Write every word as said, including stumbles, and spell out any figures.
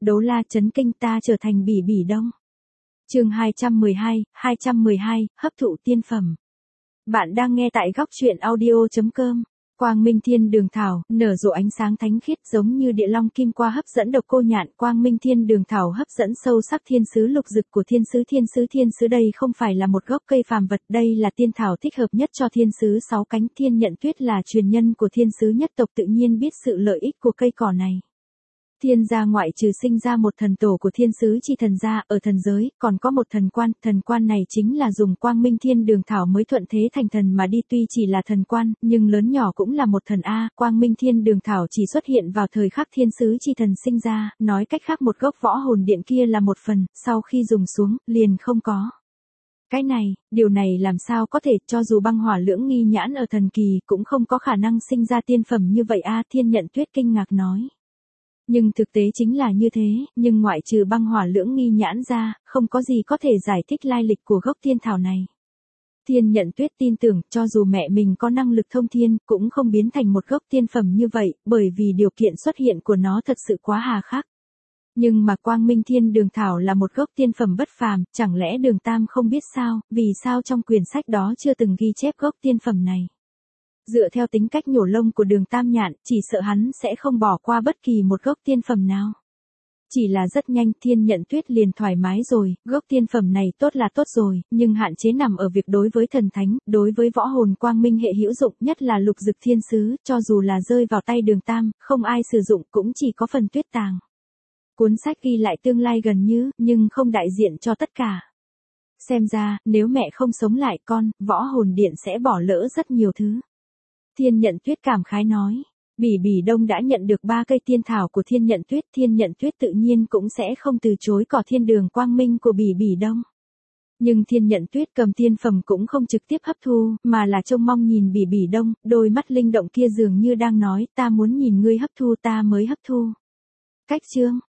đấu la chấn kinh ta trở thành Bỉ Bỉ Đông. Chương hai trăm mười hai, hai trăm mười hai, hấp thụ tiên phẩm. Bạn đang nghe tại góc truyện audio chấm com. Quang Minh Thiên Đường Thảo, nở rộ ánh sáng thánh khiết giống như địa long kim qua hấp dẫn độc cô nhạn. Quang Minh Thiên Đường Thảo hấp dẫn sâu sắc thiên sứ lục dực của thiên sứ. Thiên sứ thiên sứ đây không phải là một gốc cây phàm vật, đây là tiên thảo thích hợp nhất cho thiên sứ sáu cánh. Thiên Nhận Tuyết là truyền nhân của thiên sứ nhất tộc, tự nhiên biết sự lợi ích của cây cỏ này. Thiên gia ngoại trừ sinh ra một thần tổ của thiên sứ chi thần gia, ở thần giới, còn có một thần quan, thần quan này chính là dùng Quang Minh Thiên Đường Thảo mới thuận thế thành thần mà đi. Tuy chỉ là thần quan, nhưng lớn nhỏ cũng là một thần A. Quang Minh Thiên Đường Thảo chỉ xuất hiện vào thời khắc thiên sứ chi thần sinh ra, nói cách khác một gốc võ hồn điện kia là một phần, sau khi dùng xuống, liền không có. Cái này, điều này làm sao có thể, cho dù băng hỏa lưỡng nghi nhãn ở thần kỳ, cũng không có khả năng sinh ra tiên phẩm như vậy A. Thiên Nhận Tuyết kinh ngạc nói. Nhưng thực tế chính là như thế, nhưng ngoại trừ băng hỏa lưỡng nghi nhãn ra, không có gì có thể giải thích lai lịch của gốc tiên thảo này. Thiên Nhận Tuyết tin tưởng, cho dù mẹ mình có năng lực thông thiên, cũng không biến thành một gốc tiên phẩm như vậy, bởi vì điều kiện xuất hiện của nó thật sự quá hà khắc. Nhưng mà Quang Minh Thiên Đường Thảo là một gốc tiên phẩm bất phàm, chẳng lẽ Đường Tam không biết sao, vì sao trong quyển sách đó chưa từng ghi chép gốc tiên phẩm này. Dựa theo tính cách nhổ lông của Đường Tam Nhạn, chỉ sợ hắn sẽ không bỏ qua bất kỳ một gốc tiên phẩm nào. Chỉ là rất nhanh Thiên Nhận Tuyết liền thoải mái rồi, gốc tiên phẩm này tốt là tốt rồi, nhưng hạn chế nằm ở việc đối với thần thánh, đối với võ hồn quang minh hệ hữu dụng, nhất là lục dực thiên sứ, cho dù là rơi vào tay Đường Tam, không ai sử dụng cũng chỉ có phần tuyết tàng. Cuốn sách ghi lại tương lai gần như, nhưng không đại diện cho tất cả. Xem ra, nếu mẹ không sống lại con, võ hồn điện sẽ bỏ lỡ rất nhiều thứ. Thiên Nhận Tuyết cảm khái nói, Bỉ Bỉ Đông đã nhận được ba cây tiên thảo của Thiên Nhận Tuyết, Thiên Nhận Tuyết tự nhiên cũng sẽ không từ chối cỏ thiên đường quang minh của Bỉ Bỉ Đông. Nhưng Thiên Nhận Tuyết cầm tiên phẩm cũng không trực tiếp hấp thu, mà là trông mong nhìn Bỉ Bỉ Đông, đôi mắt linh động kia dường như đang nói, ta muốn nhìn ngươi hấp thu ta mới hấp thu. Cách chương,